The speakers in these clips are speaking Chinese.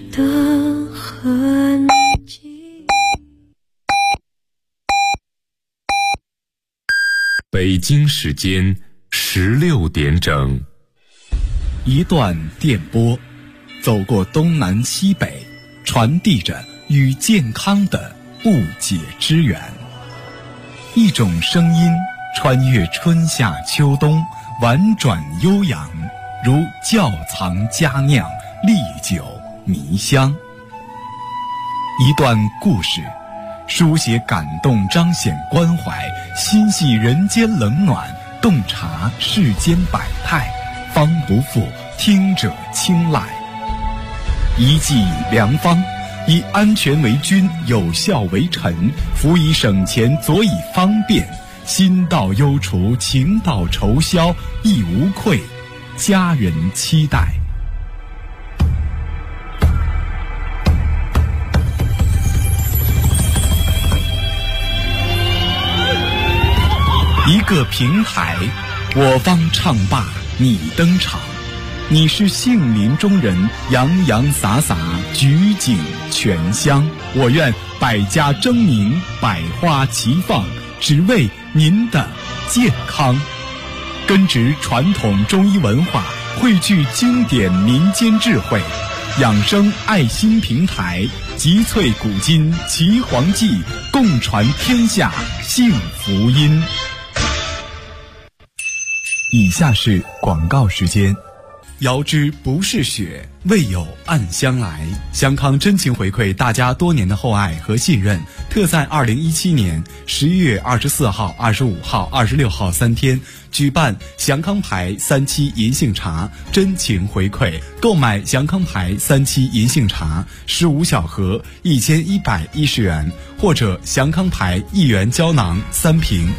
的痕迹。 北京时间16点整， 一段电波，走过东南西北，传递着与健康的不解之缘。一种声音穿越春夏秋冬，婉转悠扬，如窖藏佳酿，历久弥香。一段故事，书写感动，彰显关怀，心系人间冷暖，洞察世间百态，方不负听者青睐。一剂良方，以安全为君，有效为臣，辅以省钱，佐以方便，心到忧除，情到愁消，亦无愧，家人期待。一个平台，我方唱罢你登场，你是杏林中人，洋洋洒洒，举景全香。我愿百家争鸣，百花齐放，只为您的健康。根植传统中医文化，汇聚经典民间智慧，养生爱心平台，集萃古今岐黄记，共传天下幸福音。以下是广告时间。遥知不是雪，为有暗香来。祥康真情回馈大家多年的厚爱和信任，特在2017年11月24号、25号、26号3天举办祥康牌3期银杏茶真情回馈。购买祥康牌3期银杏茶15小盒1110元，或者祥康牌1元胶囊3瓶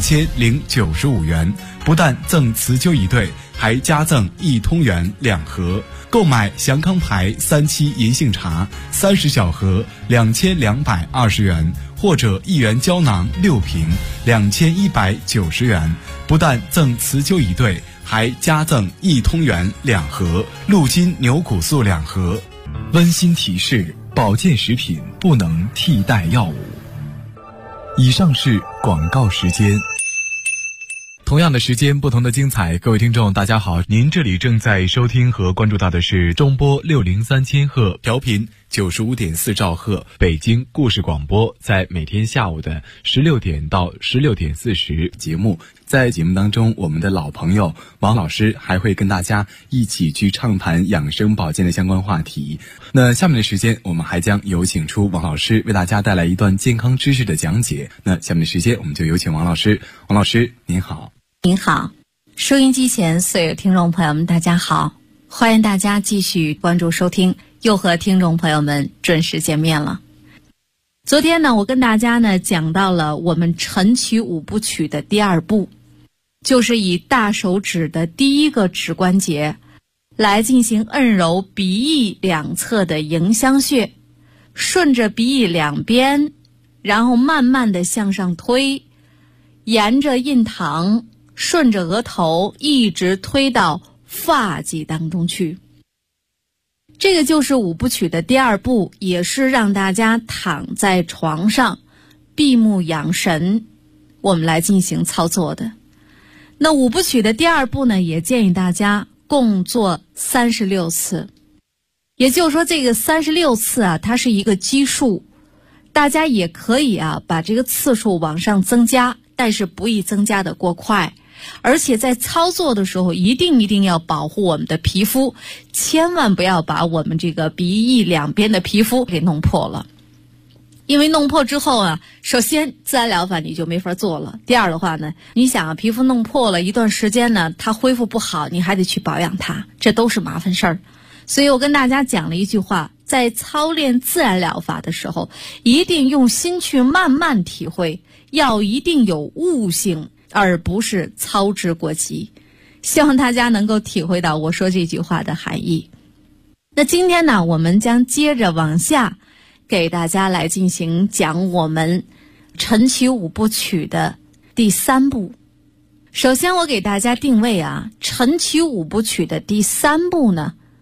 1095元，不但赠辞灸一对，还加赠1通元2盒。购买祥康牌3期银杏茶30小盒2220元，或者1元胶囊6瓶2190元，不但赠辞灸一对，还加赠1通元2盒，鹿筋牛骨素2盒。温馨提示：保健食品不能替代药物。以上是广告时间。同样的时间，不同的精彩。各位听众大家好，您这里正在收听和关注到的是中波603千赫，调频95.4兆赫，北京故事广播，在每天下午的16点到16点40节目。在节目当中，我们的老朋友王老师还会跟大家一起去畅谈养生保健的相关话题。那下面的时间，我们还将有请出王老师为大家带来一段健康知识的讲解。那下面的时间，我们就有请王老师。王老师您好。 您好，收音机前所有听众朋友们大家好，欢迎大家继续关注收听，又和听众朋友们准时见面了。昨天呢，我跟大家呢讲到了我们晨起5部曲的第2步，就是以大手指的第一个指关节来进行按揉鼻翼两侧的迎香穴，顺着鼻翼两边，然后慢慢的向上推，沿着印堂顺着额头一直推到发际当中去。这个就是5部曲的第2步，也是让大家躺在床上闭目养神，我们来进行操作的。那5部曲的第2步呢，也建议大家共做36次。也就是说，这个36次啊，它是一个基数，大家也可以把这个次数往上增加，但是不宜增加的过快。而且在操作的时候一定要保护我们的皮肤，千万不要把我们这个鼻翼两边的皮肤给弄破了。因为弄破之后首先自然疗法你就没法做了，第二的话呢，你想皮肤弄破了一段时间呢，它恢复不好，你还得去保养它，这都是麻烦事儿。所以我跟大家讲了一句话，在操练自然疗法的时候，一定用心去慢慢体会，要一定有悟性，而不是操之过急。希望大家能够体会到我说这句话的含义。那今天呢，我们将接着往下给大家来进行讲我们晨起5部曲的第3步。首先我给大家定位晨起5部曲的第3步呢，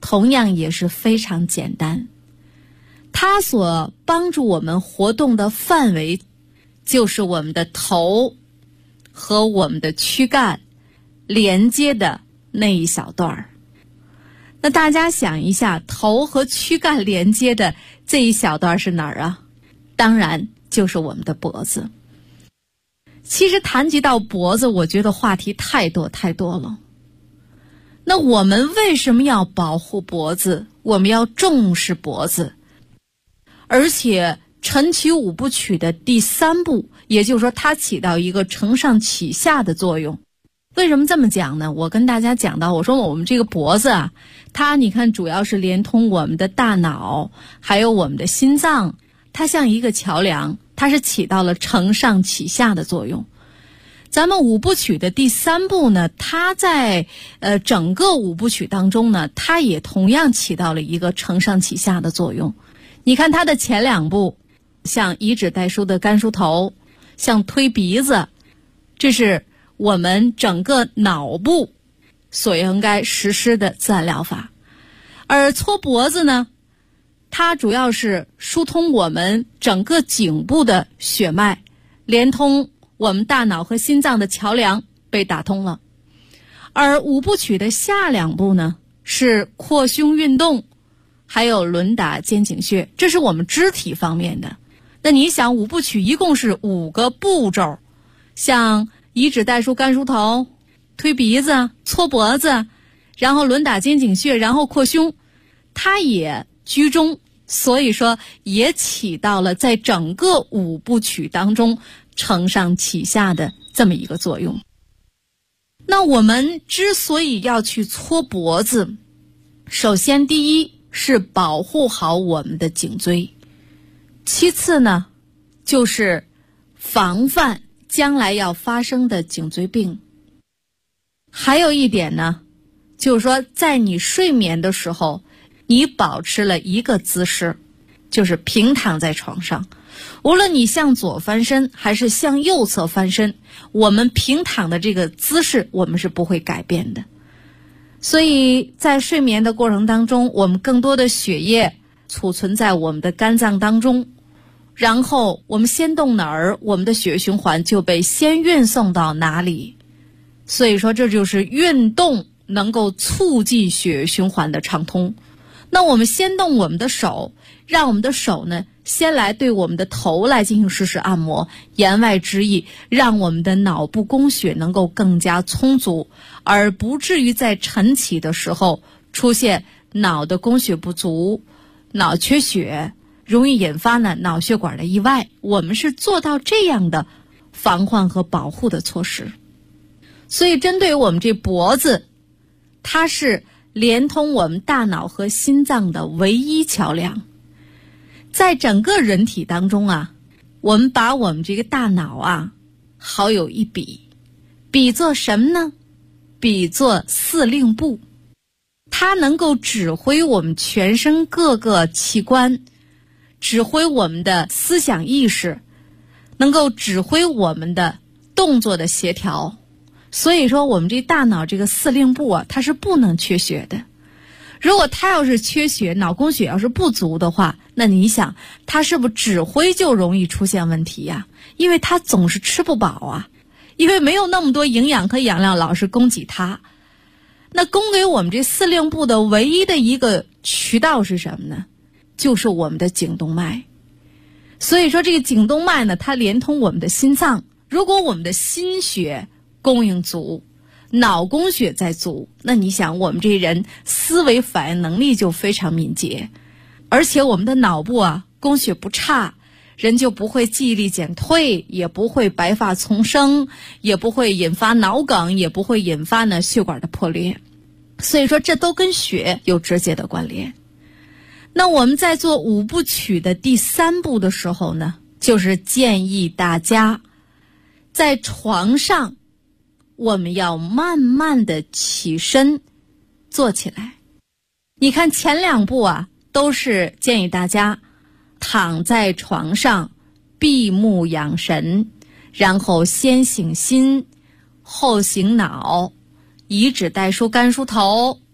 同样也是非常简单。它所帮助我们活动的范围就是我们的头和我们的躯干连接的那一小段儿。那大家想一下，头和躯干连接的这一小段是哪儿啊？当然就是我们的脖子。其实谈及到脖子，我觉得话题太多太多了。那我们为什么要保护脖子？我们要重视脖子。而且晨起五部曲的第3步，也就是说它起到一个承上启下的作用。为什么这么讲呢？我跟大家讲到，我说我们这个脖子啊，它你看主要是连通我们的大脑还有我们的心脏，它像一个桥梁，它是起到了承上启下的作用。咱们五部曲的第3步呢，它在整个五部曲当中呢，它也同样起到了一个承上启下的作用。你看它的前2步，像以指代书的甘梳头，像推鼻子，这是我们整个脑部所应该实施的自然疗法。而搓脖子呢，它主要是疏通我们整个颈部的血脉，连通我们大脑和心脏的桥梁被打通了。而五部曲的下2步呢，是扩胸运动，还有轮打肩颈穴，这是我们肢体方面的。那你想，五部曲一共是5个步骤，像以指代书甘梳头，推鼻子，搓脖子，然后轮打肩颈穴，然后扩胸，它也居中，所以说也起到了在整个五部曲当中承上启下的这么一个作用。那我们之所以要去搓脖子，首先第一是保护好我们的颈椎，其次呢就是防范将来要发生的颈椎病。还有一点呢，就是说在你睡眠的时候，你保持了一个姿势，就是平躺在床上，无论你向左翻身还是向右侧翻身，我们平躺的这个姿势我们是不会改变的。所以在睡眠的过程当中，我们更多的血液储存在我们的肝脏当中，然后我们先动哪儿，我们的血液循环就被先运送到哪里。所以说这就是运动能够促进血液循环的畅通。那我们先动我们的手，让我们的手呢先来对我们的头来进行实时按摩，言外之意让我们的脑部供血能够更加充足，而不至于在晨起的时候出现脑的供血不足，脑缺血，容易引发呢脑血管的意外。我们是做到这样的防患和保护的措施。所以针对我们这脖子，它是连通我们大脑和心脏的唯一桥梁。在整个人体当中啊，我们把我们这个大脑啊好有一比，比作什么呢？比作司令部。它能够指挥我们全身各个器官，指挥我们的思想意识，能够指挥我们的动作的协调。所以说我们这大脑这个司令部啊，它是不能缺血的。如果它要是缺血，脑供血要是不足的话，那你想它是不是指挥就容易出现问题呀？因为它总是吃不饱啊，因为没有那么多营养和养料老是供给它。那供给我们这司令部的唯一的一个渠道是什么呢？就是我们的颈动脉。所以说这个颈动脉呢，它连通我们的心脏。如果我们的心血供应足，脑供血在足，那你想我们这人思维反应能力就非常敏捷，而且我们的脑部啊供血不差，人就不会记忆力减退，也不会白发丛生，也不会引发脑梗，也不会引发呢血管的破裂。所以说这都跟血有直接的关联。那我们在做五部曲的第3步的时候呢，就是建议大家在床上我们要慢慢的起身坐起来。你看前2步啊都是建议大家躺在床上闭目养神，然后先醒心后醒脑，以指代书甘梳头，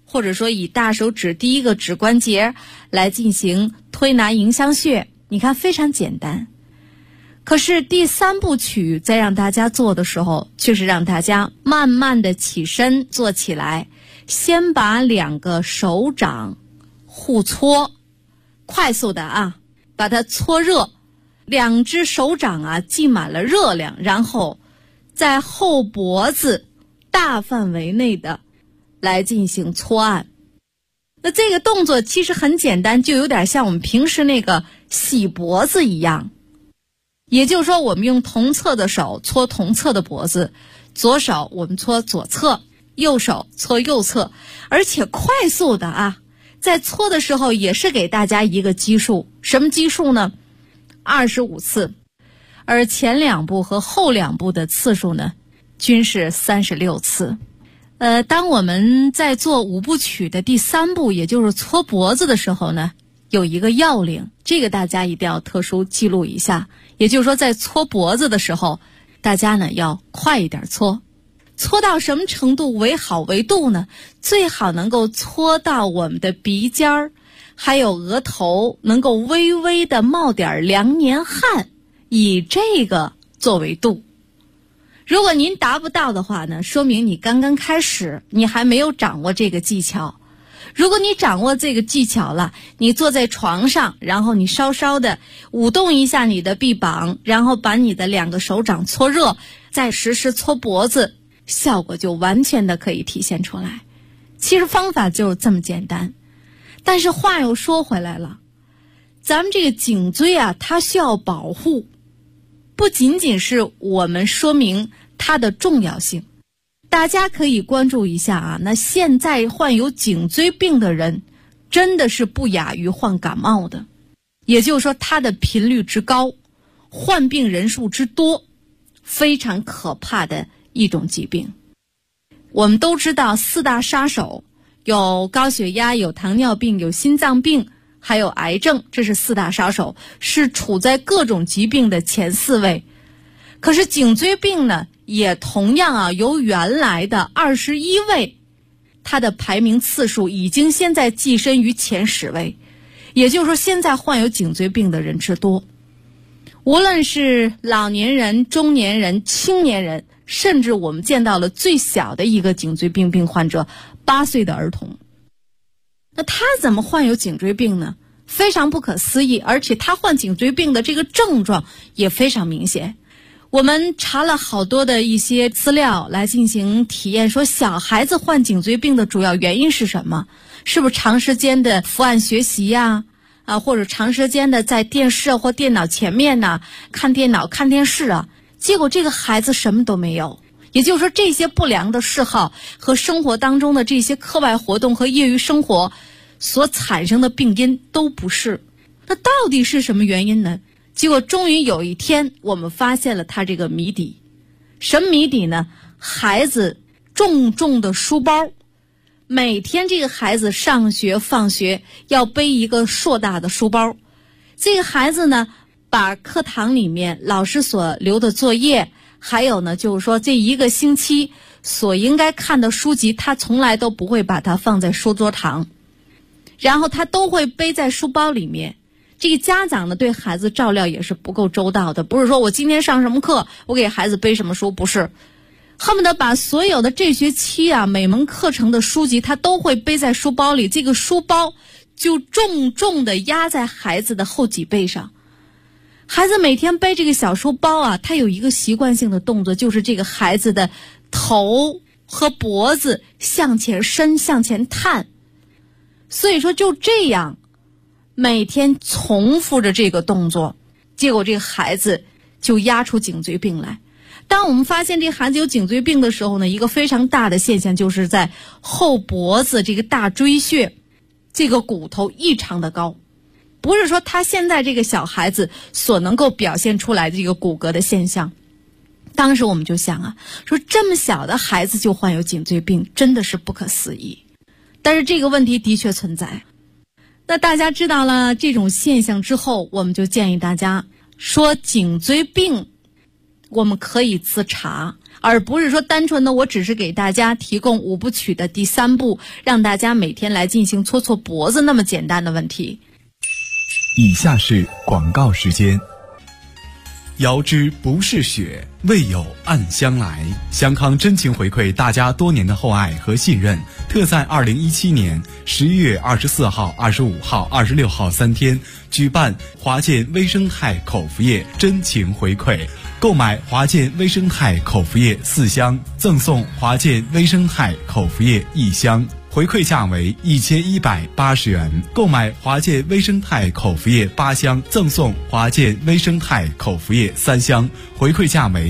或者说以大手指第一个指关节来进行推拿迎香穴，你看非常简单。可是第3部曲在让大家做的时候，却是让大家慢慢的起身做起来，先把2个手掌互搓，快速的把它搓热，2只手掌浸满了热量，然后在后脖子大范围内的来进行搓按。那这个动作其实很简单，就有点像我们平时那个洗脖子一样。也就是说，我们用同侧的手搓同侧的脖子，左手我们搓左侧，右手搓右侧，而且快速的在搓的时候也是给大家一个基数，什么基数呢？25次，而前2部和后2部的次数呢，均是36次。当我们在做5部曲的第3部，也就是搓脖子的时候呢，有一个要领，这个大家一定要特殊记录一下。也就是说，在搓脖子的时候，大家呢要快一点搓，搓到什么程度为好为度呢？最好能够搓到我们的鼻尖儿，还有额头能够微微的冒点两年汗，以这个作为度。如果您达不到的话呢，说明你刚刚开始，你还没有掌握这个技巧。如果你掌握这个技巧了，你坐在床上，然后你稍稍的舞动一下你的臂膀，然后把你的2个手掌搓热，再实施搓脖子，效果就完全的可以体现出来。其实方法就是这么简单。但是话又说回来了，咱们这个颈椎它需要保护，不仅仅是我们说明它的重要性。大家可以关注一下那现在患有颈椎病的人真的是不亚于患感冒的，也就是说它的频率之高，患病人数之多，非常可怕的一种疾病。我们都知道4大杀手，有高血压，有糖尿病，有心脏病，还有癌症，这是4大杀手，是处在各种疾病的前4位。可是颈椎病呢，也同样由原来的21位，它的排名次数已经现在跻身于前10位。也就是说，现在患有颈椎病的人之多，无论是老年人、中年人、青年人，甚至我们见到了最小的一个颈椎病病患者，8岁的儿童。那他怎么患有颈椎病呢？非常不可思议，而且他患颈椎病的这个症状也非常明显。我们查了好多的一些资料来进行体验，说小孩子患颈椎病的主要原因是什么？是不是长时间的伏案学习或者长时间的在电视或电脑前面看电脑看电视结果这个孩子什么都没有。也就是说，这些不良的嗜好和生活当中的这些课外活动和业余生活所产生的病因都不是。那到底是什么原因呢？结果终于有一天，我们发现了他这个谜底。什么谜底呢？孩子重重的书包，每天这个孩子上学放学要背一个硕大的书包。这个孩子呢，把课堂里面老师所留的作业，还有呢就是说这1个星期所应该看的书籍，他从来都不会把它放在书桌旁，然后他都会背在书包里面。这个家长呢，对孩子照料也是不够周到的，不是说我今天上什么课，我给孩子背什么书，不是，恨不得把所有的这学期每门课程的书籍他都会背在书包里，这个书包就重重的压在孩子的后脊背上。孩子每天背这个小书包他有一个习惯性的动作，就是这个孩子的头和脖子向前伸，向前探。所以说就这样每天重复着这个动作，结果这个孩子就压出颈椎病来。当我们发现这孩子有颈椎病的时候呢，一个非常大的现象就是在后脖子这个大椎穴，这个骨头异常的高，不是说他现在这个小孩子所能够表现出来的这个骨骼的现象。当时我们就想说这么小的孩子就患有颈椎病，真的是不可思议。但是这个问题的确存在。那大家知道了这种现象之后，我们就建议大家说，颈椎病我们可以自查， 而不是说单纯的我只是给大家提供5部曲的第3部，让大家每天来进行搓搓脖子那么简单的问题。 以下是广告时间。遥知不是雪，为有暗香来。香康真情回馈大家多年的厚爱和信任，特在2017年11月24号、25号、26号3天举办华健微生态口服液真情回馈。购买华健微生态口服液4箱，赠送华健微生态口服液1箱。回馈价为1180元，购买华健微生态口服液8箱，赠送华健微生态口服液3箱，回馈价为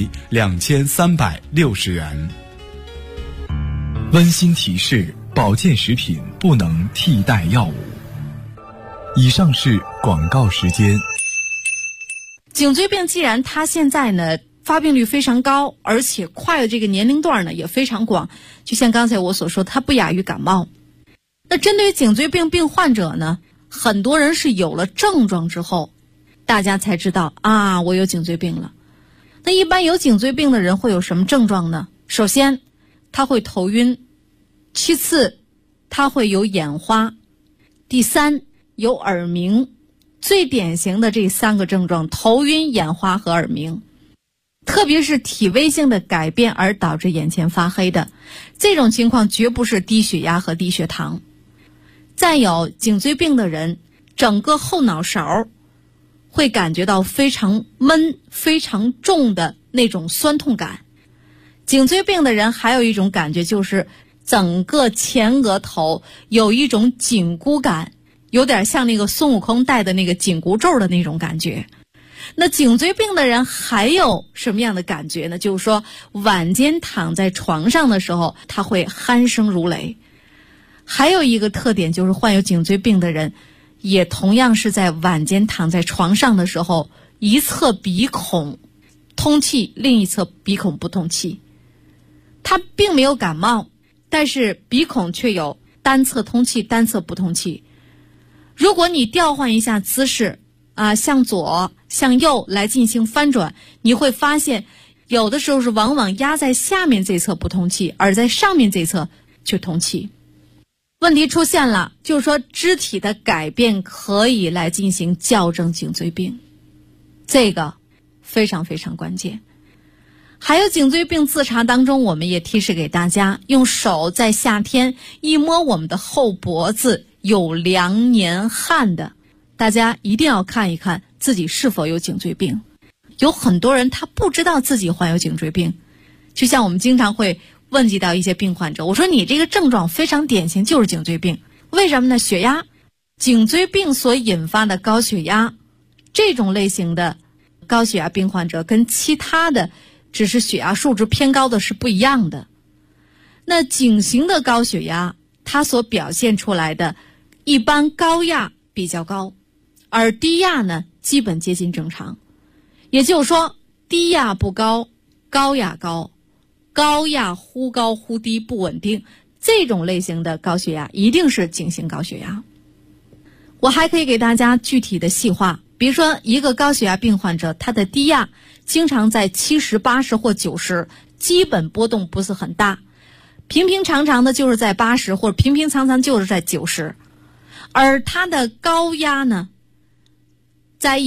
2360元。温馨提示：保健食品不能替代药物。以上是广告时间。 颈椎病既然它现在呢发病率非常高，而且跨越这个年龄段呢也非常广，就像刚才我所说，它不亚于感冒。那针对颈椎病病患者呢，很多人是有了症状之后，大家才知道啊，我有颈椎病了。那一般有颈椎病的人会有什么症状呢？首先，他会头晕；其次，他会有眼花；第三，有耳鸣。最典型的这3个症状：头晕、眼花和耳鸣。特别是体位性的改变而导致眼前发黑的，这种情况绝不是低血压和低血糖。再有颈椎病的人，整个后脑勺会感觉到非常闷、非常重的那种酸痛感。颈椎病的人还有一种感觉，就是整个前额头有一种紧箍感，有点像那个孙悟空戴的那个紧箍咒的那种感觉。那颈椎病的人还有什么样的感觉呢？就是说晚间躺在床上的时候，他会鼾声如雷。还有一个特点就是患有颈椎病的人也同样是在晚间躺在床上的时候，一侧鼻孔通气，另一侧鼻孔不通气。他并没有感冒，但是鼻孔却有单侧通气，单侧不通气。如果你调换一下姿势向左向右来进行翻转，你会发现有的时候是往往压在下面这侧不通气，而在上面这侧却通气。问题出现了，就是说肢体的改变可以来进行校正颈椎病，这个非常非常关键。还有颈椎病自查当中，我们也提示给大家，用手在夏天一摸我们的后脖子有凉黏汗的，大家一定要看一看自己是否有颈椎病。有很多人他不知道自己患有颈椎病，就像我们经常会问及到一些病患者，我说你这个症状非常典型，就是颈椎病。为什么呢？血压，颈椎病所引发的高血压，这种类型的高血压病患者跟其他的只是血压数值偏高的是不一样的。那颈型的高血压，它所表现出来的一般高压比较高，而低压呢基本接近正常。也就是说低压不高，高压高，高压忽高忽低不稳定，这种类型的高血压一定是颈型高血压。我还可以给大家具体的细化，比如说一个高血压病患者，他的低压经常在70、80或90，基本波动不是很大，平平常常的就是在80，或者平平常常就是在90。而他的高压呢，在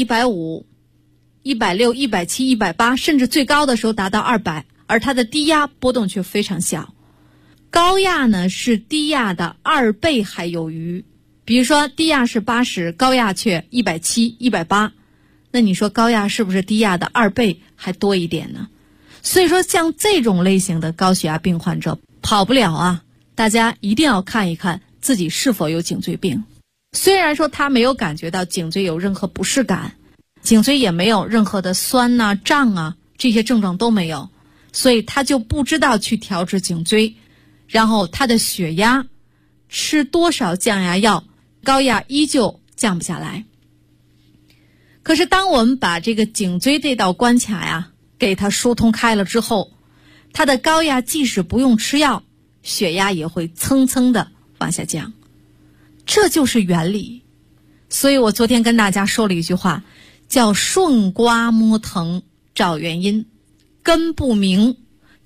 150、160、170、180，甚至最高的时候达到200，而他的低压波动却非常小。高压呢是低压的2倍还有余，比如说低压是80，高压却170、180，那你说高压是不是低压的2倍还多一点呢？所以说像这种类型的高血压病患者跑不了啊，大家一定要看一看自己是否有颈椎病。虽然说他没有感觉到颈椎有任何不适感，颈椎也没有任何的酸啊、胀啊，这些症状都没有，所以他就不知道去调治颈椎，然后他的血压吃多少降压药，高压依旧降不下来。可是当我们把这个颈椎这道关卡呀给它疏通开了之后，他的高压即使不用吃药，血压也会蹭蹭的往下降，这就是原理。所以我昨天跟大家说了一句话，叫顺刮摸疼找原因，根不明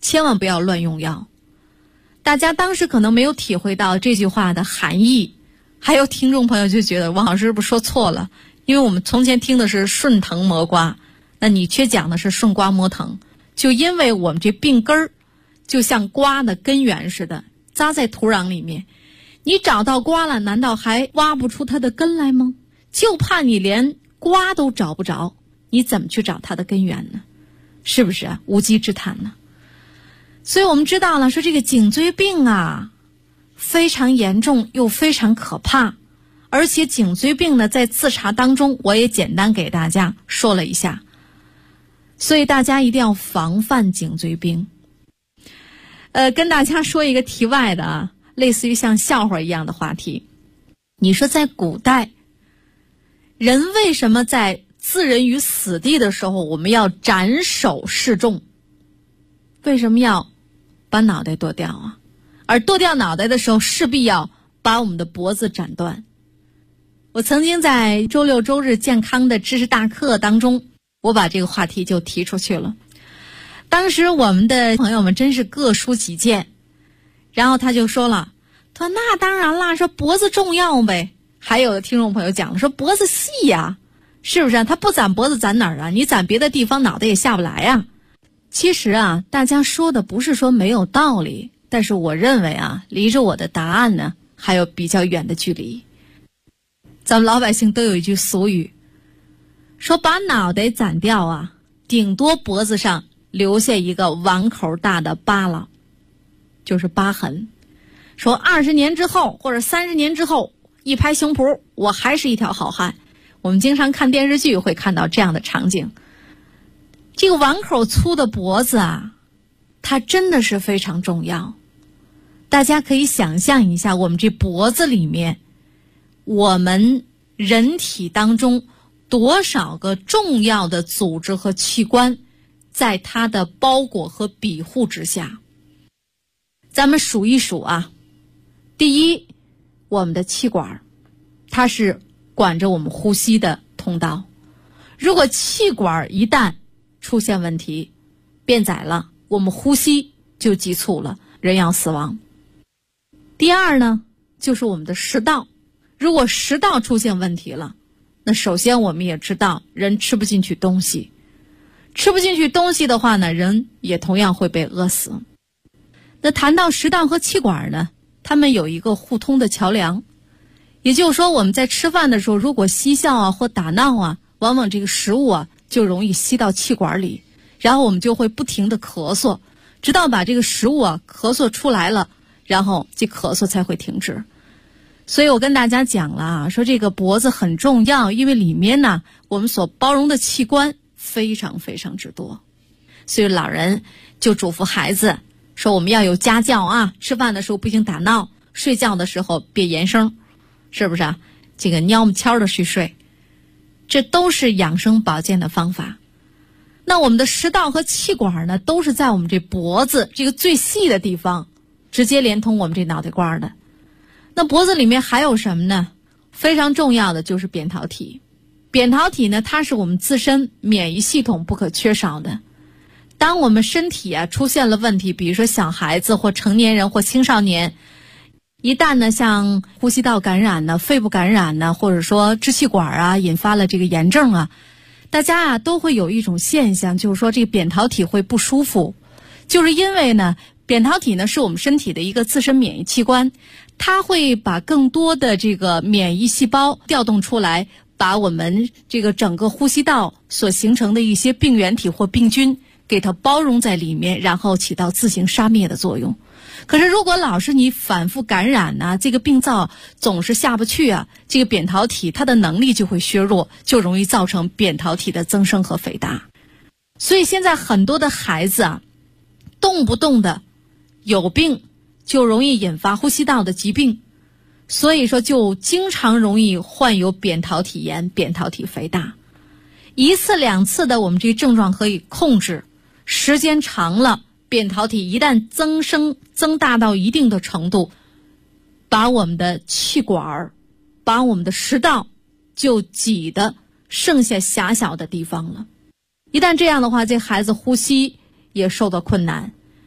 千万不要乱用药。大家当时可能没有体会到这句话的含义，还有听众朋友就觉得王老师是不是说错了？因为我们从前听的是顺藤摸瓜，那你却讲的是顺瓜摸藤。就因为我们这病根儿就像瓜的根源似的，扎在土壤里面，你找到瓜了，难道还挖不出它的根来吗？就怕你连瓜都找不着，你怎么去找它的根源呢？是不是啊？无稽之谈呢。所以我们知道了，说这个颈椎病啊非常严重又非常可怕，而且颈椎病呢在自查当中我也简单给大家说了一下，所以大家一定要防范颈椎病。跟大家说一个题外的啊，类似于像笑话一样的话题。你说在古代，人为什么在置人于死地的时候我们要斩首示众？为什么要把脑袋剁掉啊？而剁掉脑袋的时候势必要把我们的脖子斩断。我曾经在周六周日健康的知识大课当中，我把这个话题就提出去了。当时我们的朋友们真是各抒己见，然后他就说了，他说那当然啦，说脖子重要呗。还有的听众朋友讲了，说脖子细呀，是不是？他不斩脖子斩哪儿啊？你斩别的地方脑袋也下不来啊。其实啊，大家说的不是说没有道理，但是我认为啊，离着我的答案呢还有比较远的距离。咱们老百姓都有一句俗语，说把脑袋斩掉啊，顶多脖子上留下一个碗口大的疤了，就是疤痕。说20年之后或者30年之后，一拍胸脯，我还是一条好汉。我们经常看电视剧会看到这样的场景。这个碗口粗的脖子啊，它真的是非常重要。大家可以想象一下，我们这脖子里面，我们人体当中多少个重要的组织和器官在它的包裹和庇护之下。咱们数一数啊，第一，我们的气管，它是管着我们呼吸的通道。如果气管一旦出现问题，变窄了，我们呼吸就急促了，人要死亡。第二呢，就是我们的食道。如果食道出现问题了，那首先我们也知道人吃不进去东西，吃不进去东西的话呢，人也同样会被饿死。那谈到食道和气管呢，它们有一个互通的桥梁。也就是说，我们在吃饭的时候，如果嬉笑啊或打闹啊，往往这个食物啊就容易吸到气管里，然后我们就会不停的咳嗽，直到把这个食物啊咳嗽出来了，然后这咳嗽才会停止。所以我跟大家讲了啊，说这个脖子很重要，因为里面呢我们所包容的器官非常非常之多。所以老人就嘱咐孩子说，我们要有家教啊，吃饭的时候不行打闹，睡觉的时候别言声，是不是啊？这个蔫么悄的去睡，这都是养生保健的方法。那我们的食道和气管呢，都是在我们这脖子这个最细的地方，直接连通我们这脑袋瓜的。那脖子里面还有什么呢？非常重要的就是扁桃体。扁桃体呢，它是我们自身免疫系统不可缺少的。当我们身体啊出现了问题，比如说小孩子或成年人或青少年，一旦呢像呼吸道感染呢、肺部感染呢，或者说支气管啊引发了这个炎症啊，大家啊都会有一种现象，就是说这个扁桃体会不舒服，就是因为呢扁桃体呢是我们身体的一个自身免疫器官，它会把更多的这个免疫细胞调动出来，把我们这个整个呼吸道所形成的一些病原体或病菌给它包容在里面，然后起到自行杀灭的作用。可是如果老是你反复感染啊，这个病灶总是下不去啊，这个扁桃体它的能力就会削弱，就容易造成扁桃体的增生和肥大。所以现在很多的孩子啊，动不动的有病就容易引发呼吸道的疾病，所以说就经常容易患有扁桃体炎、扁桃体肥大。一次两次的我们这个症状可以控制，时间长了，扁桃体一旦增大到一定的程度，把我们的气管、把我们的食道就挤得剩下狭小的地方了。一旦这样的话，这孩子呼吸也受到困难。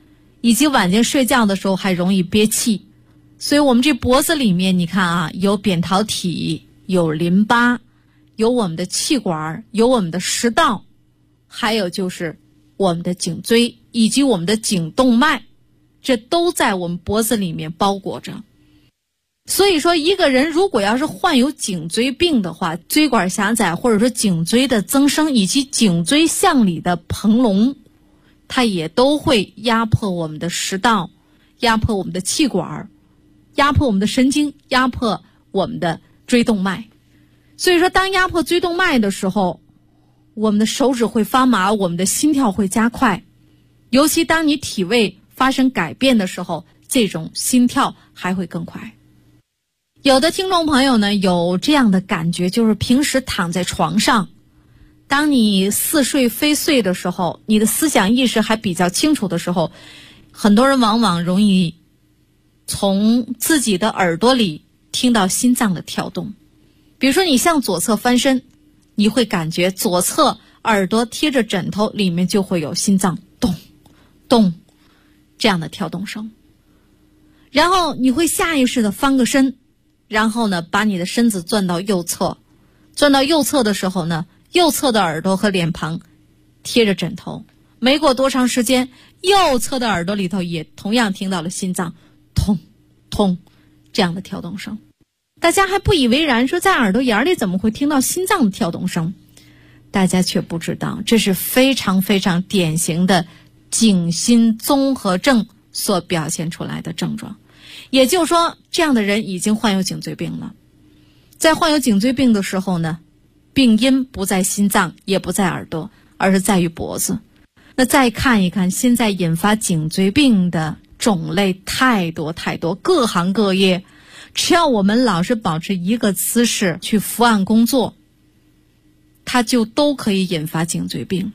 以及晚间睡觉的时候还容易憋气。所以我们这脖子里面你看啊，有扁桃体，有淋巴，有我们的气管，有我们的食道，还有就是我们的颈椎以及我们的颈动脉，这都在我们脖子里面包裹着。所以说一个人如果要是患有颈椎病的话，椎管狭窄或者说颈椎的增生以及颈椎向里的膨隆，它也都会压迫我们的食道，压迫我们的气管，压迫我们的神经，压迫我们的椎动脉。所以说当压迫椎动脉的时候，我们的手指会发麻，我们的心跳会加快，尤其当你体位发生改变的时候，这种心跳还会更快。有的听众朋友呢有这样的感觉，就是平时躺在床上，当你似睡非睡的时候，你的思想意识还比较清楚的时候，很多人往往容易从自己的耳朵里听到心脏的跳动。比如说你向左侧翻身，你会感觉左侧耳朵贴着枕头，里面就会有心脏咚咚这样的跳动声。然后你会下意识的翻个身，然后呢把你的身子转到右侧，转到右侧的时候呢，右侧的耳朵和脸庞贴着枕头，没过多长时间，右侧的耳朵里头也同样听到了心脏痛痛这样的跳动声。大家还不以为然，说在耳朵眼里怎么会听到心脏的跳动声？大家却不知道，这是非常非常典型的颈心综合症所表现出来的症状。也就是说，这样的人已经患有颈椎病了。在患有颈椎病的时候呢，病因不在心脏，也不在耳朵，而是在于脖子。那再看一看，现在引发颈椎病的种类太多太多，各行各业，只要我们老是保持一个姿势去伏案工作，它就都可以引发颈椎病。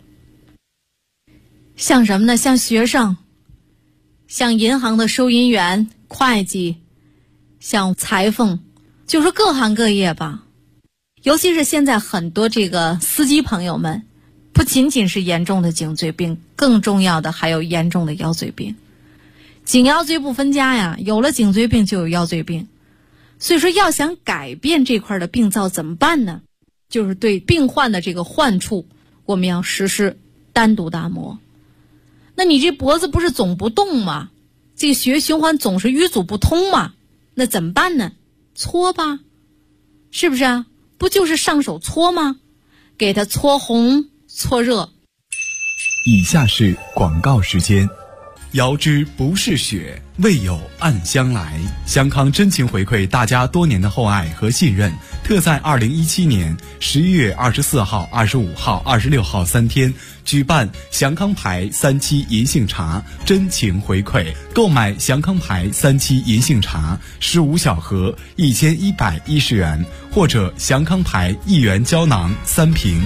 像什么呢？像学生，像银行的收银员、会计，像裁缝，就是各行各业吧。尤其是现在很多这个司机朋友们，不仅仅是严重的颈椎病，更重要的还有严重的腰椎病。颈腰椎不分家呀，有了颈椎病就有腰椎病。所以说要想改变这块的病灶怎么办呢？就是对病患的这个患处，我们要实施单独打磨。那你这脖子不是总不动吗？这个血液循环总是淤阻不通吗？那怎么办呢？搓吧，是不是啊？不就是上手搓吗？给它搓红搓热。 以下是广告时间。遥知不是雪，为有暗香来。香康真情回馈大家多年的厚爱和信任，特在2017年11月24号、25号、26号3天举办祥康牌3期银杏茶真情回馈。购买祥康牌3期银杏茶15小盒1110元，或者祥康牌1元胶囊3瓶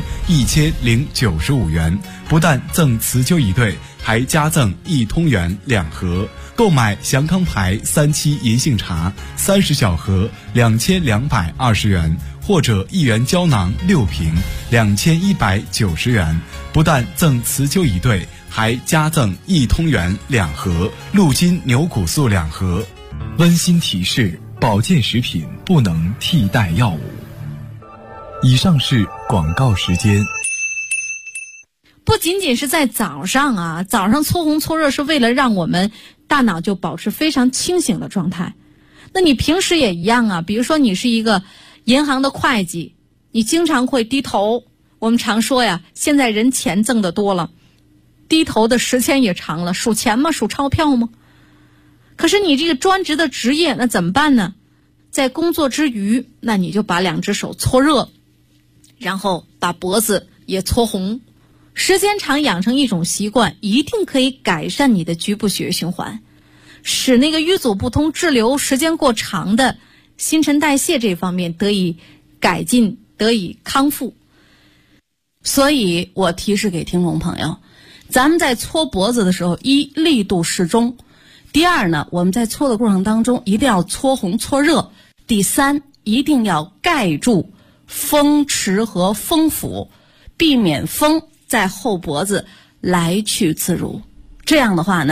1095元，不但赠辞旧一对，还加赠1通元2盒。购买祥康牌3期银杏茶30小盒2220元，或者1元胶囊6瓶2190元，不但赠辞旧一对，还加赠1通元2盒，鹿筋牛骨素2盒。温馨提示：保健食品不能替代药物。以上是广告时间。 不仅仅是在早上啊，早上搓红搓热是为了让我们大脑就保持非常清醒的状态。那你平时也一样啊，比如说你是一个银行的会计，你经常会低头。我们常说呀，现在人钱挣得多了，低头的时间也长了，数钱吗？数钞票吗？可是你这个专职的职业，那怎么办呢？在工作之余，那你就把2只手搓热，然后把脖子也搓红。时间长养成一种习惯，一定可以改善你的局部血液循环，使那个淤阻不通、滞留时间过长的新陈代谢这方面得以改进，得以康复。所以我提示给听众朋友，咱们在搓脖子的时候，一力度适中，第二呢，我们在搓的过程当中一定要搓红搓热，第三一定要盖住风池和风府，避免风在后脖子来去自如。这样的话呢，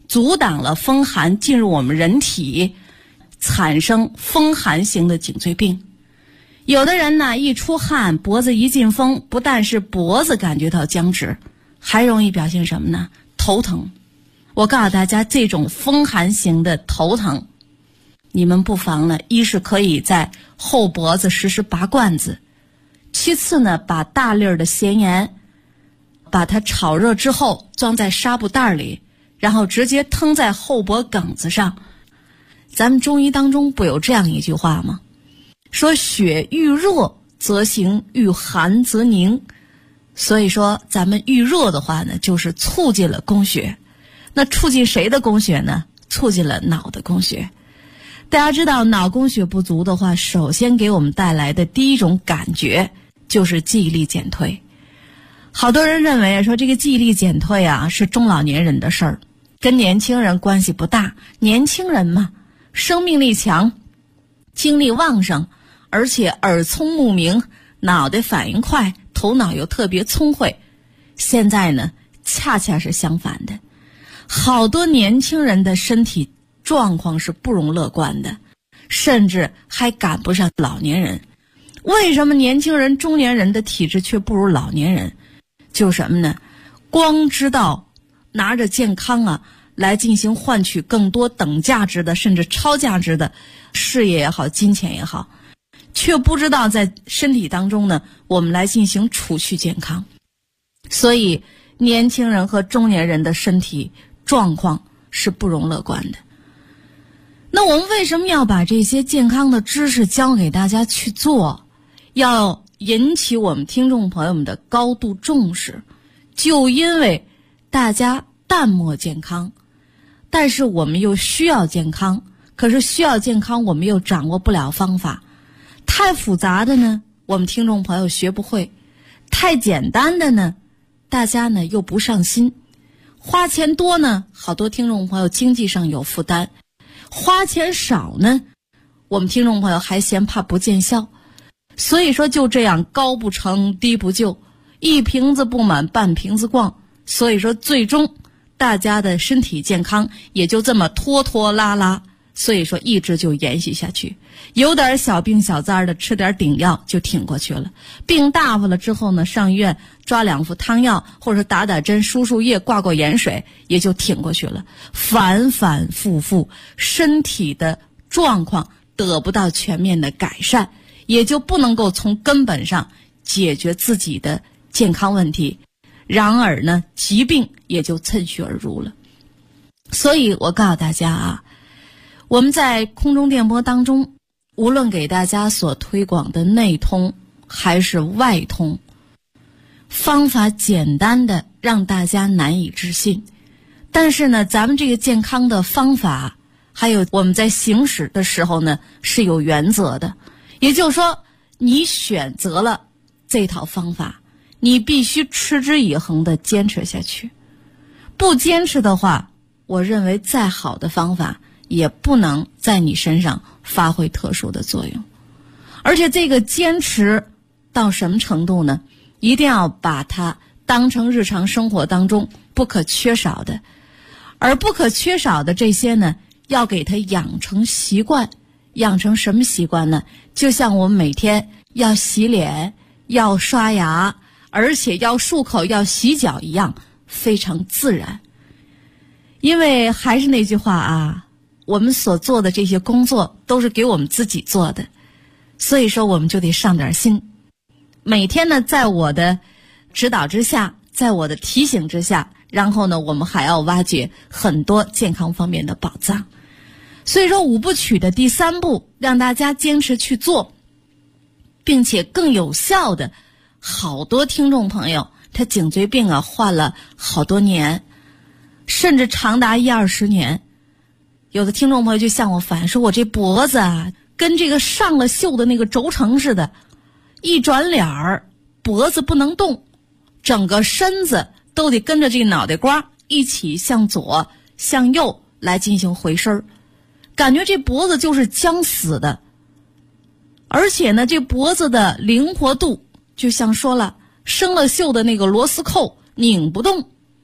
阻挡了风寒进入我们人体，产生风寒型的颈椎病。有的人呢，一出汗，脖子一进风，不但是脖子感觉到僵直，还容易表现什么呢？头疼。我告诉大家，这种风寒型的头疼，你们不妨呢，一是可以在后脖子实施拔罐子，其次呢，把大粒儿的咸盐把它炒热之后装在纱布袋里，然后直接腾在后脖梗子上。咱们中医当中不有这样一句话吗？说血遇热则行，遇寒则凝。所以说咱们遇热的话呢，就是促进了供血。那促进谁的供血呢？促进了脑的供血。大家知道脑供血不足的话，首先给我们带来的第一种感觉就是记忆力减退。好多人认为说这个记忆力减退啊是中老年人的事儿，跟年轻人关系不大。年轻人嘛，生命力强，精力旺盛，而且耳聪目明，脑袋反应快，头脑又特别聪慧。现在呢，恰恰是相反的，好多年轻人的身体状况是不容乐观的，甚至还赶不上老年人。为什么年轻人、中年人的体质却不如老年人？就是什么呢？光知道拿着健康啊来进行换取更多等价值的甚至超价值的事业也好，金钱也好，却不知道在身体当中呢我们来进行储蓄健康。所以年轻人和中年人的身体状况是不容乐观的。那我们为什么要把这些健康的知识教给大家去做，要引起我们听众朋友们的高度重视？就因为大家淡漠健康，但是我们又需要健康，可是需要健康我们又掌握不了方法。太复杂的呢我们听众朋友学不会，太简单的呢大家呢又不上心，花钱多呢好多听众朋友经济上有负担，花钱少呢我们听众朋友还嫌怕不见效。所以说就这样高不成低不就，一瓶子不满半瓶子逛。所以说最终大家的身体健康也就这么拖拖拉拉，所以说一直就延续下去。有点小病小灾的吃点顶药就挺过去了，病大发了之后呢，上医院抓2副汤药或者打打针输输液挂挂盐水也就挺过去了。反反复复，身体的状况得不到全面的改善，也就不能够从根本上解决自己的健康问题，然而呢疾病也就趁虚而入了。所以我告诉大家啊，我们在空中电波当中无论给大家所推广的内通还是外通，方法简单的让大家难以置信，但是呢咱们这个健康的方法还有我们在行使的时候呢是有原则的。也就是说你选择了这套方法，你必须持之以恒的坚持下去。不坚持的话，我认为再好的方法也不能在你身上发挥特殊的作用。而且这个坚持到什么程度呢？一定要把它当成日常生活当中不可缺少的，而不可缺少的这些呢，要给它养成习惯。养成什么习惯呢？就像我们每天要洗脸，要刷牙，而且要漱口，要洗脚一样，非常自然。因为还是那句话啊，我们所做的这些工作都是给我们自己做的，所以说我们就得上点心。每天呢在我的指导之下，在我的提醒之下，然后呢我们还要挖掘很多健康方面的宝藏。所以说5部曲的第3步，让大家坚持去做，并且更有效的。好多听众朋友他颈椎病啊患了好多年，甚至长达10-20年。有的听众朋友就向我反映说，我这脖子啊跟这个上了锈的那个轴承似的，一转脸儿脖子不能动，整个身子都得跟着这个脑袋瓜一起向左向右来进行回身，感觉这脖子就是僵死的。而且呢这脖子的灵活度就像说了生了锈的那个螺丝扣拧不动，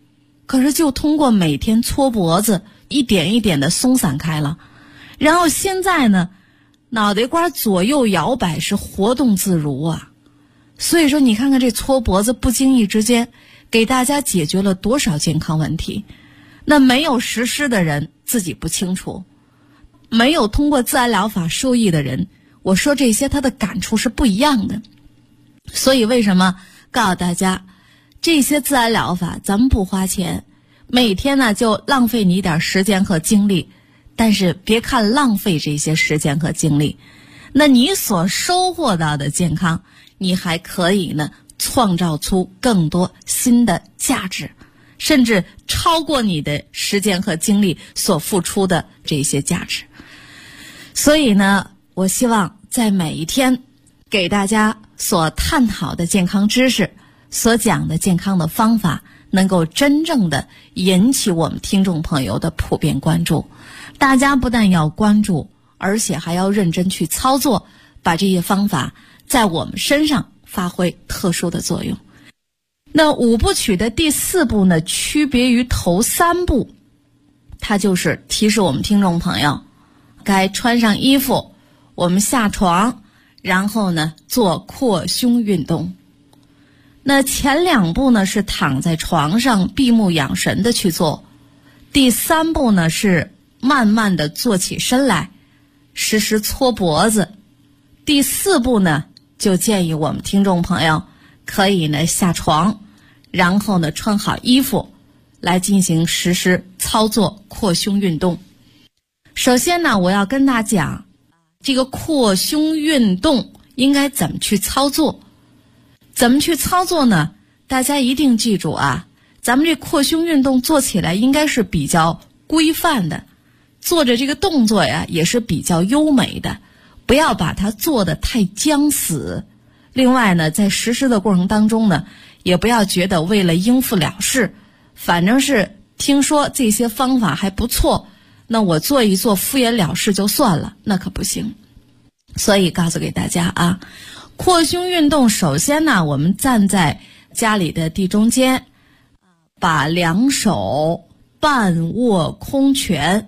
可是就通过每天搓脖子，一点一点的松散开了。然后现在呢，脑袋瓜左右摇摆，是活动自如啊。所以说你看看这搓脖子，不经意之间给大家解决了多少健康问题。那没有实施的人自己不清楚，没有通过自然疗法受益的人，我说这些他的感触是不一样的。所以为什么告诉大家，这些自然疗法咱们不花钱，每天呢就浪费你一点时间和精力，但是别看浪费这些时间和精力，那你所收获到的健康，你还可以呢创造出更多新的价值，甚至超过你的时间和精力所付出的这些价值。所以呢，我希望在每一天给大家所探讨的健康知识，所讲的健康的方法，能够真正的引起我们听众朋友的普遍关注。大家不但要关注，而且还要认真去操作，把这些方法在我们身上发挥特殊的作用。那5部曲的第4步呢，区别于头3步，它就是提示我们听众朋友该穿上衣服，我们下床，然后呢做扩胸运动。那前2步呢是躺在床上闭目养神的去做，第3步呢是慢慢的坐起身来，时时搓脖子。第4步呢就建议我们听众朋友可以呢下床，然后呢穿好衣服来进行实施操作扩胸运动。首先呢，我要跟大家讲这个扩胸运动应该怎么去操作。怎么去操作呢？大家一定记住啊，咱们这扩胸运动做起来应该是比较规范的，做着这个动作呀也是比较优美的，不要把它做得太僵死。另外呢，在实施的过程当中呢，也不要觉得为了应付了事，反正是听说这些方法还不错，那我做一做敷衍了事就算了，那可不行。所以告诉给大家啊，扩胸运动首先呢，我们站在家里的地中间，把2手半握空拳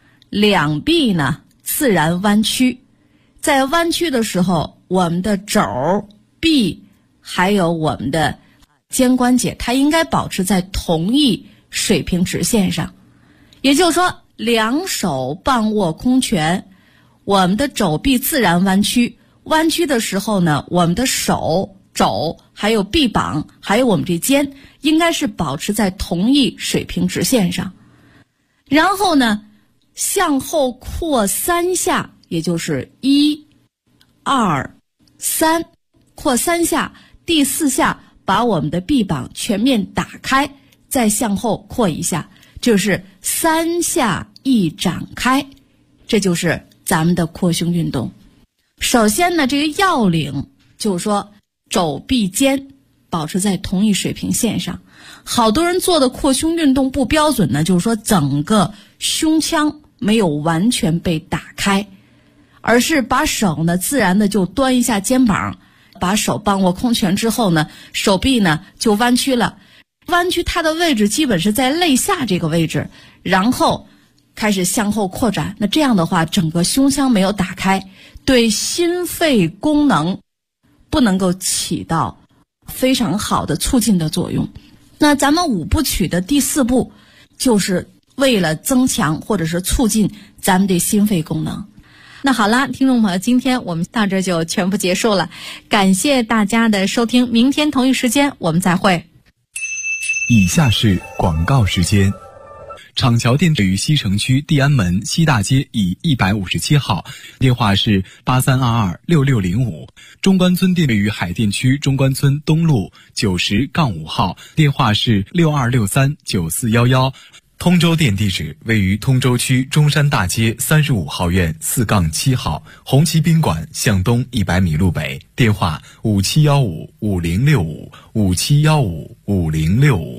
，2臂呢自然弯曲。在弯曲的时候，我们的肘、臂还有我们的肩关节，它应该保持在同一水平直线上。也就是说，2手半握空拳，我们的肘臂自然弯曲。弯曲的时候呢，我们的手、肘还有臂膀还有我们这肩应该是保持在同一水平直线上。然后呢，向后扩3下，也就是1、2、3，扩3下，第4下把我们的臂膀全面打开，再向后扩1下，就是3下一展开，这就是咱们的扩胸运动。首先呢，这个要领就是说肘臂肩保持在同一水平线上。好多人做的扩胸运动不标准呢，就是说整个胸腔没有完全被打开，而是把手呢自然的就端一下肩膀，把手半握空拳之后呢，手臂呢就弯曲了，弯曲它的位置基本是在肋下这个位置，然后开始向后扩展。那这样的话，整个胸腔没有打开，对心肺功能不能够起到非常好的促进的作用。那咱们5部曲的第4步就是为了增强或者是促进咱们的心肺功能。那好了，听众朋友，今天我们到这就全部结束了，感谢大家的收听，明天同一时间我们再会。 以下是广告时间。厂桥店位于西城区地安门西大街以157号，电话是83226605。中关村店位于海淀区中关村东路90-5号，电话是62639411。通州店地址位于通州区中山大街35号院4-7号，红旗宾馆向东100米路北，电话57155065，57155065。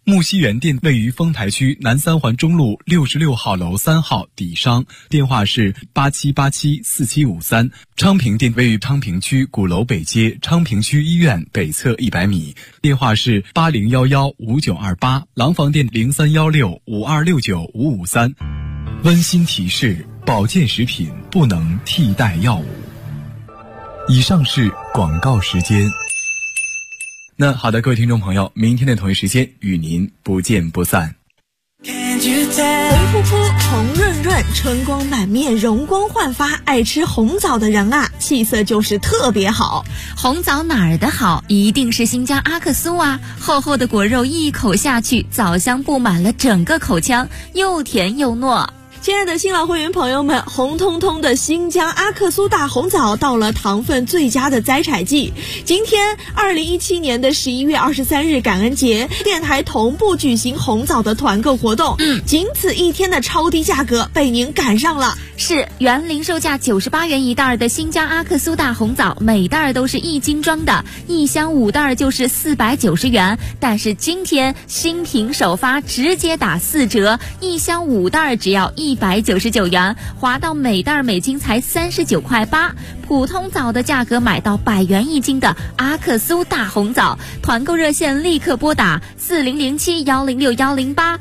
木樨园店位于丰台区南三环中路66号楼3号底商，电话是87874753。昌平店位于昌平区鼓楼北街昌平区医院北侧100米，电话是80115928。廊坊店031652695553。温馨提示：保健食品不能替代药物。以上是广告时间。那好的，各位听众朋友，明天的同一时间与您不见不散。 肥扑扑，红润润，春光满面，容光焕发。爱吃红枣的人啊，气色就是特别好。 红枣哪儿的好？一定是新疆阿克苏啊！厚厚的果肉一口下去，枣香布满了整个口腔，又甜又糯。 亲爱的新老会员朋友们，红彤彤的新疆阿克苏大红枣到了糖分最佳的摘采季。今天2017年的11月23日感恩节，电台同步举行红枣的团购活动，仅此一天的超低价格被您赶上了。 是原零售价98元一袋的新疆阿克苏大红枣，每袋都是1斤装的，一箱5袋就是490元。但是今天新品首发，直接打4折，一箱5袋只要199元，划到每袋每斤才39.8块。普通枣的价格买到100元一斤的阿克苏大红枣，团购热线立刻拨打4007106108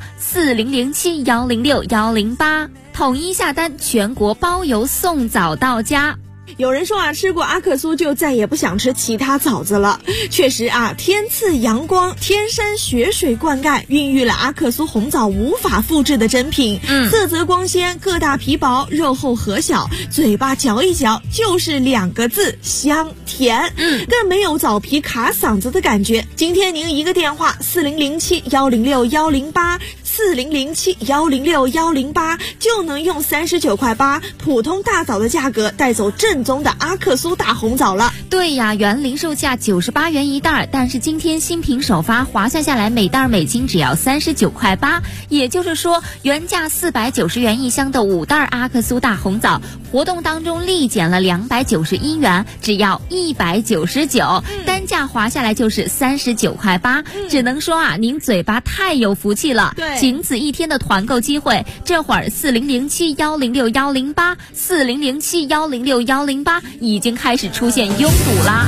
4007106108，统一下单，全国包邮送枣到家。 有人说啊，吃过阿克苏就再也不想吃其他枣子了。确实啊，天赐阳光，天山雪水灌溉，孕育了阿克苏红枣无法复制的珍品。色泽光鲜，个大皮薄，肉厚核小，嘴巴嚼一嚼就是2个字：香甜。更没有枣皮卡嗓子的感觉。今天您一个电话4007106108 4007106108就能用39.8块普通大枣的价格带走正宗的阿克苏大红枣了。 对呀，原零售价98元一袋，但是今天新品首发，划算下来每袋每斤只要39.8块。也就是说，原价490元一箱的5袋阿克苏大红枣，活动当中立减了291元，只要199，单价划下来就是39.8块。只能说啊，您嘴巴太有福气了。 对， 仅此一天的团购机会，这会儿4007106108 4007106108已经开始出现拥堵啦。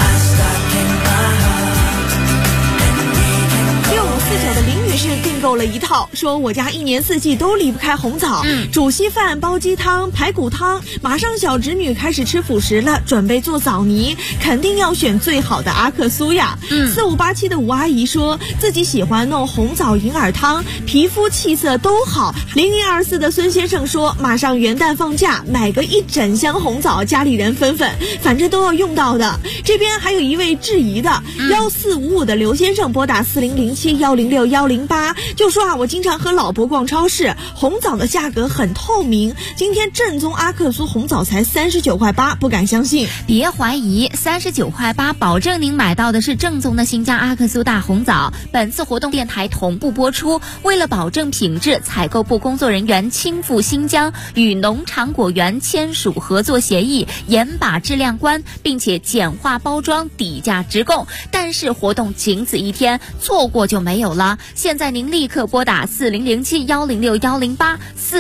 6549的林女士订购了一套，说我家1年4季都离不开红枣，煮稀饭、煲鸡汤、排骨汤，马上小侄女开始吃辅食了，准备做枣泥，肯定要选最好的阿克苏呀。4587的吴阿姨说自己喜欢弄红枣银耳汤，皮肤气色都好。0024的孙先生说马上元旦放假，买个1整箱红枣，家里人分分，反正都要用到的。这边还有一位质疑的1455的刘先生拨打4007106108，就说啊，我经常和老婆逛超市，红枣的价格很透明，今天正宗阿克苏红枣才39.8块，不敢相信。 别怀疑，39.8块，保证您买到的是正宗的新疆阿克苏大红枣。本次活动电台同步播出，为了保证品质，采购部工作人员亲赴新疆，与农场果园签署合作协议，严把质量关，并且简化包装，底价直供。但是活动仅此一天，错过就没有了。现在您立刻拨打4007106108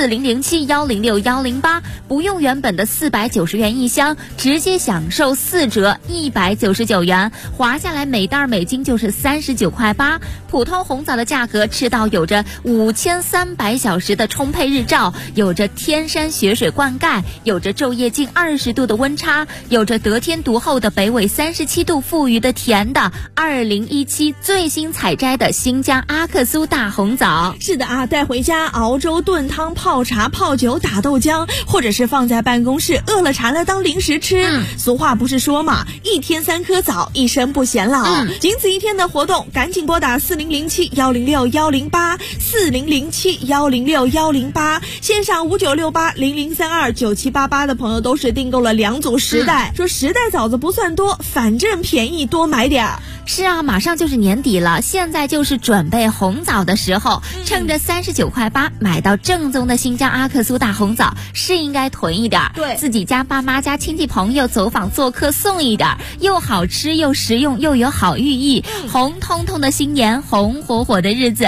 4007106108，不用原本的490元一箱，直接享受4折199元，划下来每袋每斤就是39.8块。普通红枣的价格吃到有着5300小时的充沛日照，有着天山雪水灌溉，有着昼夜近20度的温差，有着得天独厚的北纬37度富裕的甜的2017最新采摘的新疆阿克苏大红枣。 是的啊，带回家熬粥、炖汤、泡茶、泡酒、打豆浆，或者是放在办公室饿了馋了当零食吃。俗话不是说嘛，一天3颗枣，一生不显老。仅此一天的活动，赶紧拨打4007106108 4007106108，线上596800329788的朋友都是订购了2组10袋，说10袋枣子不算多，反正便宜，多买点儿。 是啊，马上就是年底了，现在就是准备红枣的时候，趁着39.8块买到正宗的新疆阿克苏大红枣，是应该囤一点。 对， 自己家爸妈家亲戚朋友走访做客送一点，又好吃又实用又有好寓意。红彤彤的新年，红火火的日子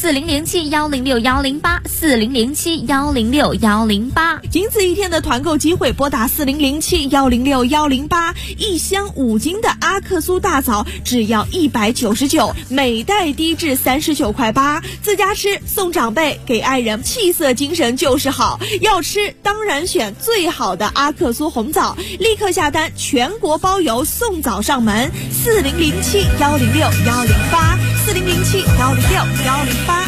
，4007106108，4007106108， 仅此一天的团购机会，拨打4007106108，一箱5斤的阿克苏大枣只要199，每袋低至39.8块，自家吃送长辈，给爱人气色精神就是好。要吃当然选最好的阿克苏红枣，立刻下单，全国包邮送枣上门。4007106108，4007106108。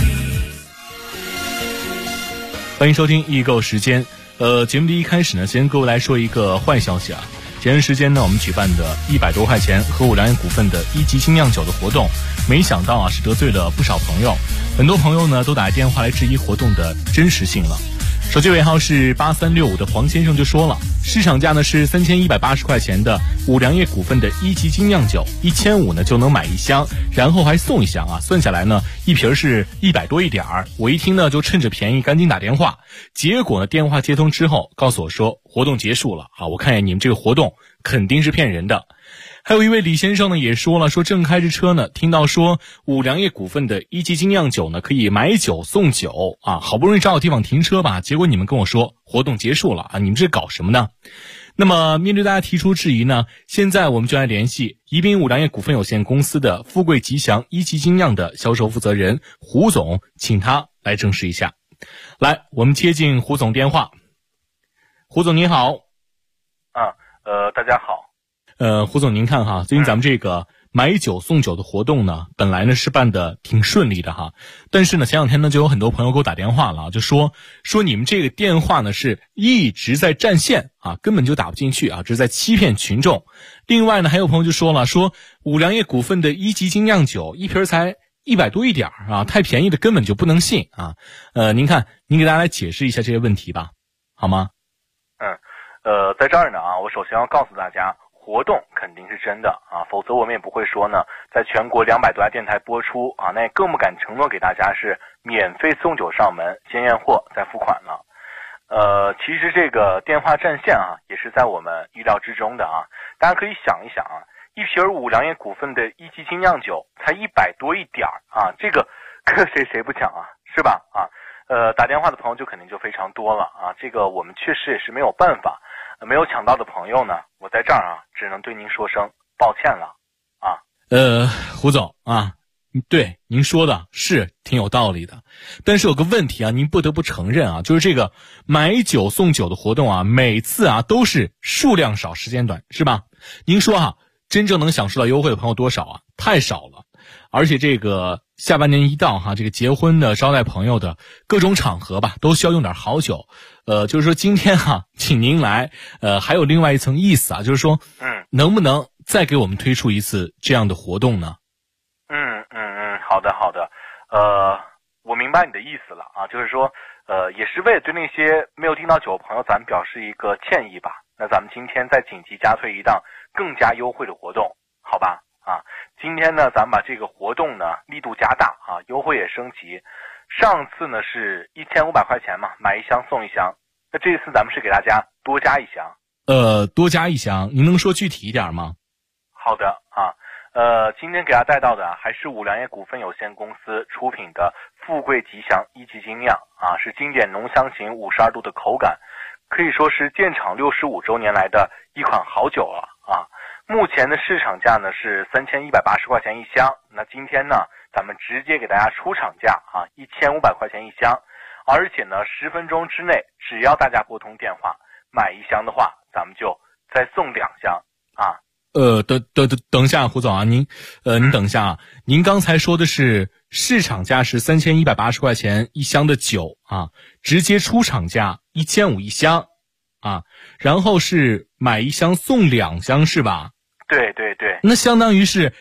欢迎收听易购时间。节目的一开始呢，先各位来说一个坏消息啊。前段时间呢，我们举办的100多块钱和五粮液股份的1级精酿酒的活动，没想到啊是得罪了不少朋友，很多朋友呢都打电话来质疑活动的真实性了。手机尾号是8365的黄先生就说了，市场价呢是3180块钱的五粮液股份的1级精酿酒，1500呢就能买一箱，然后还送一箱啊，算下来呢一瓶是100多一点儿。我一听呢就趁着便宜赶紧打电话，结果呢电话接通之后告诉我说活动结束了啊，我看见你们这个活动肯定是骗人的。还有一位李先生呢也说了，说正开着车呢，听到说五粮液股份的1级精酿酒呢可以买酒送酒啊，好不容易找个地方停车吧，结果你们跟我说活动结束了啊，你们这搞什么呢？那么面对大家提出质疑呢，现在我们就来联系宜宾五粮液股份有限公司的富贵吉祥1级精酿的销售负责人胡总，请他来证实一下。来，我们接进胡总电话。胡总您好。 大家好。 胡总您看哈，最近咱们这个买酒送酒的活动呢，本来呢是办的挺顺利的哈，但是呢前两天呢就有很多朋友给我打电话了，就说你们这个电话呢是一直在占线啊，根本就打不进去啊，这是在欺骗群众。另外呢还有朋友就说了，说五粮液股份的1级精酿酒一瓶才100多一点啊，太便宜的根本就不能信啊。您看您给大家来解释一下这些问题吧，好吗？ 在这儿呢啊，我首先要告诉大家，活动肯定是真的啊，否则我们也不会说呢，在全国200多家电台播出啊，那也更不敢承诺给大家是免费送酒上门，先验货再付款了。其实这个电话占线啊，也是在我们预料之中的啊。大家可以想一想啊，一瓶五粮液股份的1级精酿酒才100多一点啊，这个谁不抢啊，是吧？啊，打电话的朋友就肯定就非常多了啊，这个我们确实也是没有办法。没有抢到的朋友呢，我在这儿啊，只能对您说声抱歉了啊。 胡总啊，对您说的是挺有道理的，但是有个问题啊，您不得不承认啊，就是这个买酒送酒的活动啊，每次啊都是数量少时间短，是吧？您说啊，真正能享受到优惠的朋友多少啊？太少了。而且这个下半年一到哈，这个结婚的、招待朋友的各种场合吧，都需要用点好酒。就是说今天哈，请您来，还有另外一层意思啊，就是说，能不能再给我们推出一次这样的活动呢？ 好的，我明白你的意思了啊，就是说，也是为了对那些没有订到酒的朋友，咱们表示一个歉意吧。那咱们今天再紧急加推一档更加优惠的活动，好吧？啊，今天呢，咱们把这个活动呢力度加大啊，优惠也升级。上次呢是1500块钱嘛，买一箱送一箱。那这次咱们是给大家多加一箱。 多加一箱，您能说具体一点吗？ 好的啊，今天给大家带到的还是五粮液股份有限公司出品的富贵吉祥1级精酿啊，是经典浓香型52度的口感，可以说是建厂65周年来的一款好酒了啊。目前的市场价呢是3180块钱一箱，那今天呢咱们直接给大家出厂价啊，1500块钱一箱，而且呢10分钟之内，只要大家拨通电话买一箱的话，咱们就再送2箱啊。 等一下，胡总啊，您等一下啊，您刚才说的是市场价是3180块钱一箱的酒啊，直接出厂价1500一箱啊，然后是买一箱送2箱是吧？ 对， 那相当于是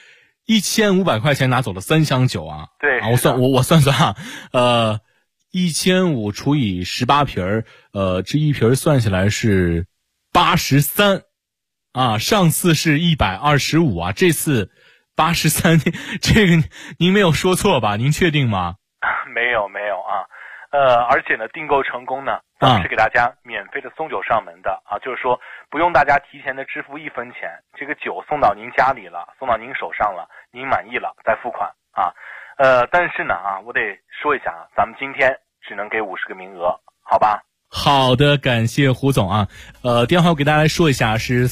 1500块钱拿走了3箱酒啊。 对啊，我算啊，1500除以18瓶这一瓶算下来是83啊，上次是125啊，这次 83，这个您没有说错吧？您确定吗？ 没有啊。而且呢，订购成功呢，咱们是给大家免费的送酒上门的啊，就是说不用大家提前的支付1分钱，这个酒送到您家里了，送到您手上了，您满意了再付款啊。但是呢我得说一下啊，咱们今天只能给50个名额，好吧？ 好的，感谢胡总啊。电话我给大家来说一下，是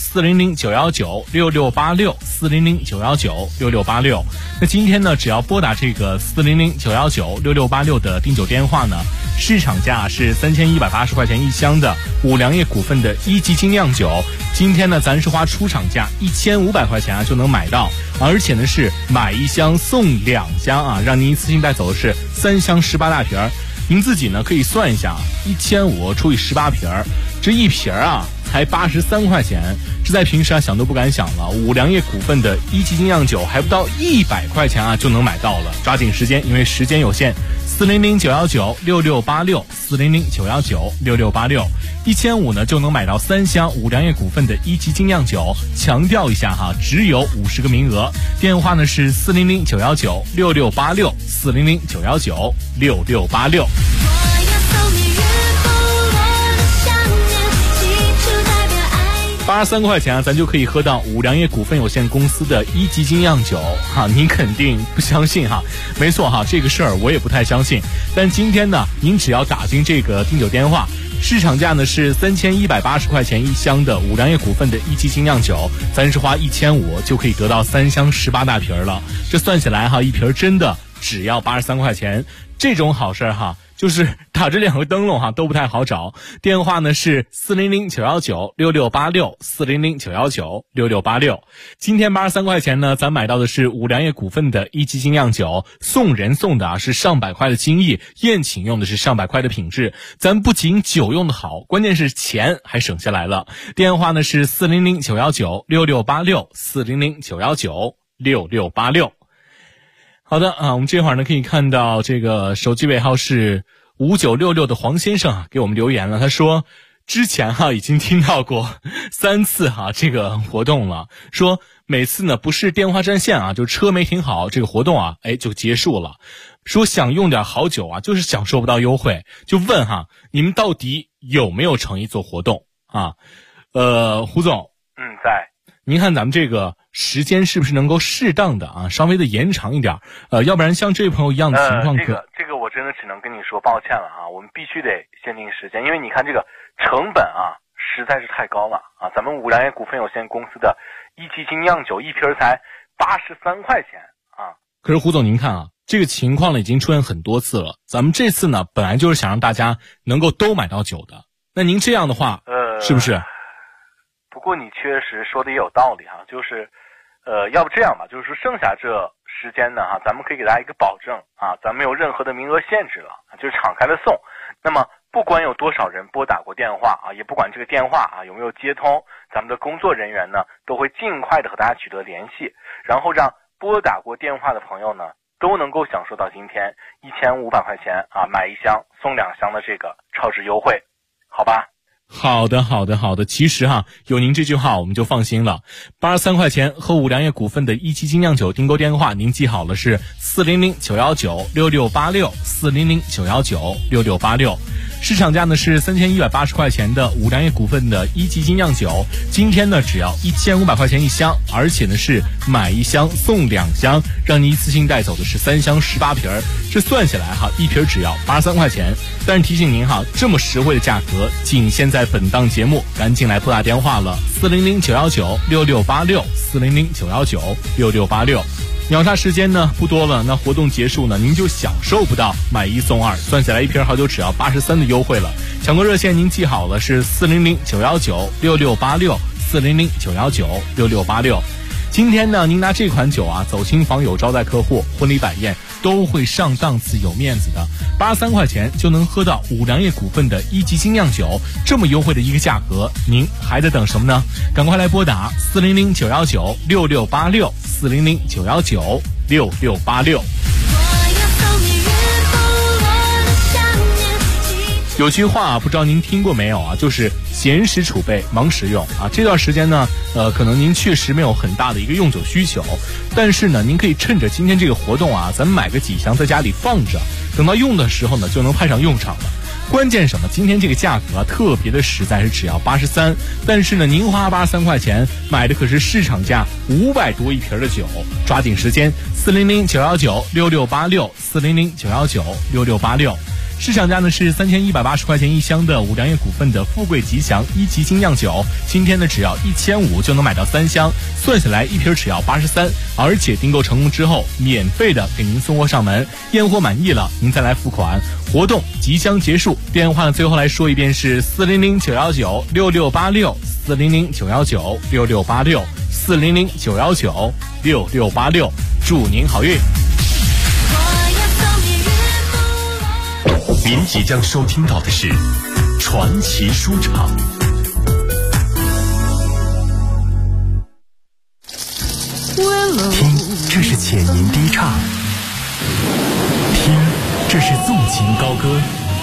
400-919-6686，400-919-6686。那今天呢，只要拨打这个400-919-6686的订酒电话呢，市场价是3180块钱一箱的五粮液股份的1级精酿酒。今天呢，咱是花出厂价1500块钱就能买到，而且呢是买1箱送2箱啊，让您一次性带走的是3箱18大瓶。您自己呢可以算一下，1500除以18瓶，这一瓶才83块钱，这在平时想都不敢想了。五粮液股份的1级精酿酒还不到100块钱就能买到了，抓紧时间，因为时间有限。400-919-6686，400-919-6686，1500呢就能买到3箱五粮液股份的1级精酿酒。强调一下只有50个名额。电话呢是400-919-6686，400-919-6686。83块钱咱就可以喝到五粮液股份有限公司的1级精酿酒您肯定不相信没错这个事儿我也不太相信。但今天呢，您只要打进这个订酒电话，市场价呢是3180块钱一箱的五粮液股份的1级精酿酒，咱是花1500就可以得到3箱18大瓶了。这算起来一瓶真的只要83块钱，这种好事就是打这2个灯笼都不太好找。电话呢是400-919-6686，400-919-6686。今天83块钱呢，咱买到的是五粮液股份的1级精酿酒，送人送的是上百块的精益，宴请用的是上百块的品质。咱不仅酒用的好，关键是钱还省下来了。电话呢是400-919-6686，400-919-6686。好的我们这会儿呢可以看到这个手机尾号是5966的黄先生给我们留言了，他说之前已经听到过3次这个活动了，说每次呢不是电话占线就车没停好，这个活动就结束了。说想用点好酒就是享受不到优惠，就问你们到底有没有诚意做活动胡总在。 您看咱们这个时间是不是能够适当的稍微的延长一点，要不然像这位朋友一样的情况这个我真的只能跟你说抱歉了我们必须得限定时间，因为你看这个成本实在是太高了咱们五粮液股份有限公司的1级精酿酒一瓶才83块钱可是胡总您看这个情况呢已经出现很多次了，咱们这次呢本来就是想让大家能够都买到酒的，那您这样的话是不是？ 不过你确实说的也有道理就是要不这样吧，就是说剩下这时间呢咱们可以给大家一个保证咱没有任何的名额限制了，就是敞开的送。那么不管有多少人拨打过电话也不管这个电话有没有接通，咱们的工作人员呢都会尽快的和大家取得联系，然后让拨打过电话的朋友呢都能够享受到今天1500块钱买1箱送2箱的这个超值优惠，好吧？ 好的，其实有您这句话我们就放心了。83块钱和五粮液股份的1级精酿酒订购电话您记好了，是400-919-6686，400-919-6686。市场价呢是3180块钱的五粮液股份的1级精酿酒，今天呢只要1500块钱一箱，而且呢是买1箱送2箱，让你一次性带走的是3箱18瓶，这算下来一瓶只要83块钱。但是提醒您这么实惠的价格仅限在本档节目，赶紧来拨打电话了，400-919-6686，400-919-6686。秒杀时间呢不多了，那活动结束呢您就享受不到买1送2，算下来一瓶好酒只要83的优惠了。抢购热线您记好了，是400-919-6686，400-919-6686。今天呢您拿这款酒走亲访友、招待客户、婚礼摆宴都会上档次有面子的，83块钱就能喝到五粮液股份的1级精酿酒，这么优惠的一个价格，您还在等什么呢？赶快来拨打400-919-6686，400-919-6686。 有句话不知道您听过没有啊，就是闲时储备，忙时用啊。这段时间呢，可能您确实没有很大的一个用酒需求，但是呢，您可以趁着今天这个活动啊，咱们买个几箱在家里放着，等到用的时候呢，就能派上用场了。关键什么？今天这个价格啊，特别的实在，是只要83，但是呢，您花83块钱买的可是市场价500多一瓶的酒，抓紧时间，400-919-6686，400-919-6686。市场价呢是3180块钱一箱的五粮液股份的富贵吉祥一级精酿酒，今天呢只要1500就能买到3箱，算下来一瓶只要83，而且订购成功之后免费的给您送货上门，验货满意了您再来付款。活动即将结束，电话呢最后来说一遍是400-919-6686，400-919-6686，400-919-6686，祝您好运。 您即将收听到的是传奇书场。 听，这是浅吟低唱；听，这是纵情高歌；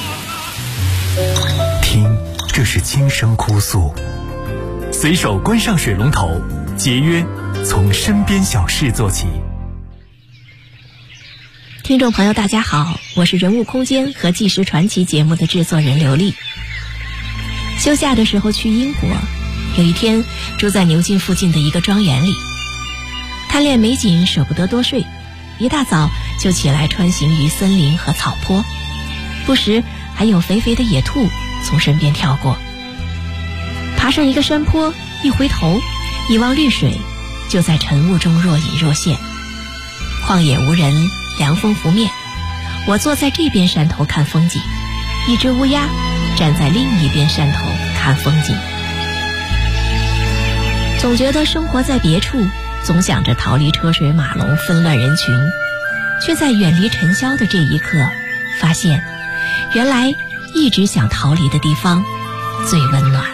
听，这是轻声哭诉。随手关上水龙头，节约从身边小事做起。 听众朋友大家好，我是人物空间和纪实传奇节目的制作人刘丽。休假的时候去英国，有一天住在牛津附近的一个庄园里，贪恋美景舍不得多睡，一大早就起来穿行于森林和草坡，不时还有肥肥的野兔从身边跳过。爬上一个山坡，一回头一望绿水，就在晨雾中若隐若现。旷野无人，凉风拂面，我坐在这边山头看风景，一只乌鸦站在另一边山头看风景。总觉得生活在别处，总想着逃离车水马龙纷乱人群，却在远离尘嚣的这一刻发现，原来一直想逃离的地方最温暖。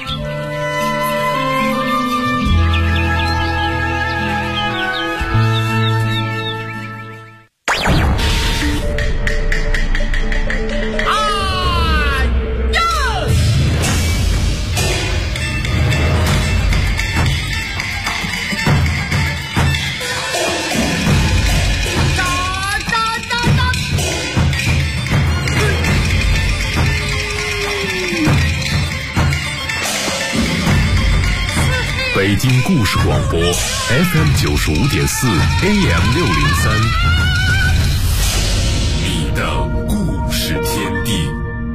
北京故事广播 FM95.4 AM603， 你的故事天地。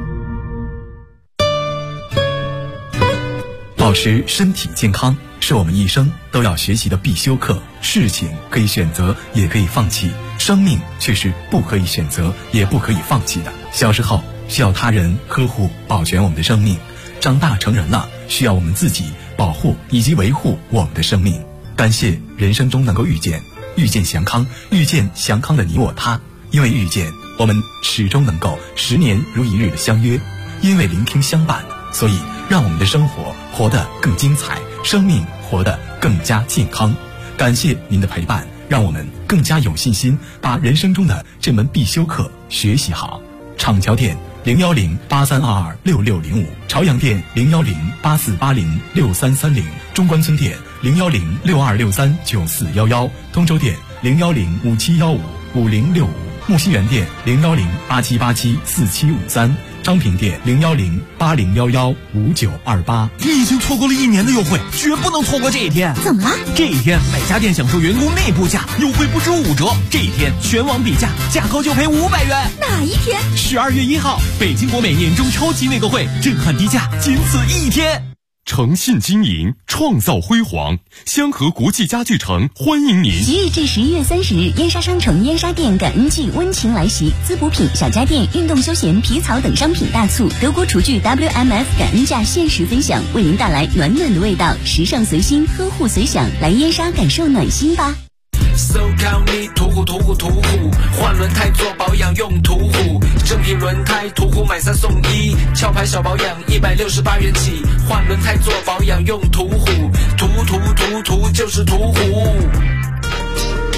保持身体健康是我们一生都要学习的必修课。事情可以选择，也可以放弃，生命却是不可以选择，也不可以放弃的。小时候需要他人呵护保全我们的生命，长大成人了需要我们自己保护以及维护我们的生命。感谢人生中能够遇见祥康，遇见祥康的你我他。因为遇见，我们始终能够10年如一日的相约；因为聆听相伴，所以让我们的生活活得更精彩，生命活得更加健康。感谢您的陪伴，让我们更加有信心把人生中的这门必修课学习好。厂桥店010-8322-6605，朝阳店010-8480-6330，中关村店010-6263-9411，通州店010-5715-5065，木樨园店010-8787-4753，昌平店010-8011-5928。 你已经错过了1年的优惠，绝不能错过这一天。 怎么了？ 这一天每家店享受员工内部价，优惠不止5折。这一天全网比价，价高就赔500元。 哪一天 ？12月1号，北京国美年终超级内购会，震撼低价，仅此1天。 诚信经营，创造辉煌。香河国际家具城欢迎您。 即日至11月30日，燕莎商城燕莎店感恩季温情来袭，滋补品、小家电、运动休闲、皮草等商品大促，德国厨具 WMF 感恩价限时分享，为您带来暖暖的味道，时尚随心，呵护随想，来燕莎感受暖心吧。 So call me 途虎，换轮胎做保养用途虎，正品轮胎途虎买3送1，壳牌小保养168元起，换轮胎做保养用途虎，途就是途虎。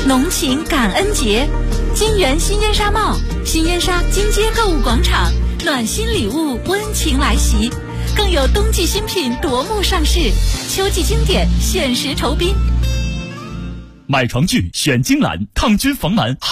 浓情感恩节，金源新烟纱帽，新烟纱金街购物广场，暖心礼物温情来袭，更有冬季新品夺目上市，秋季经典限时酬宾。 买床具选金兰，抗菌防螨。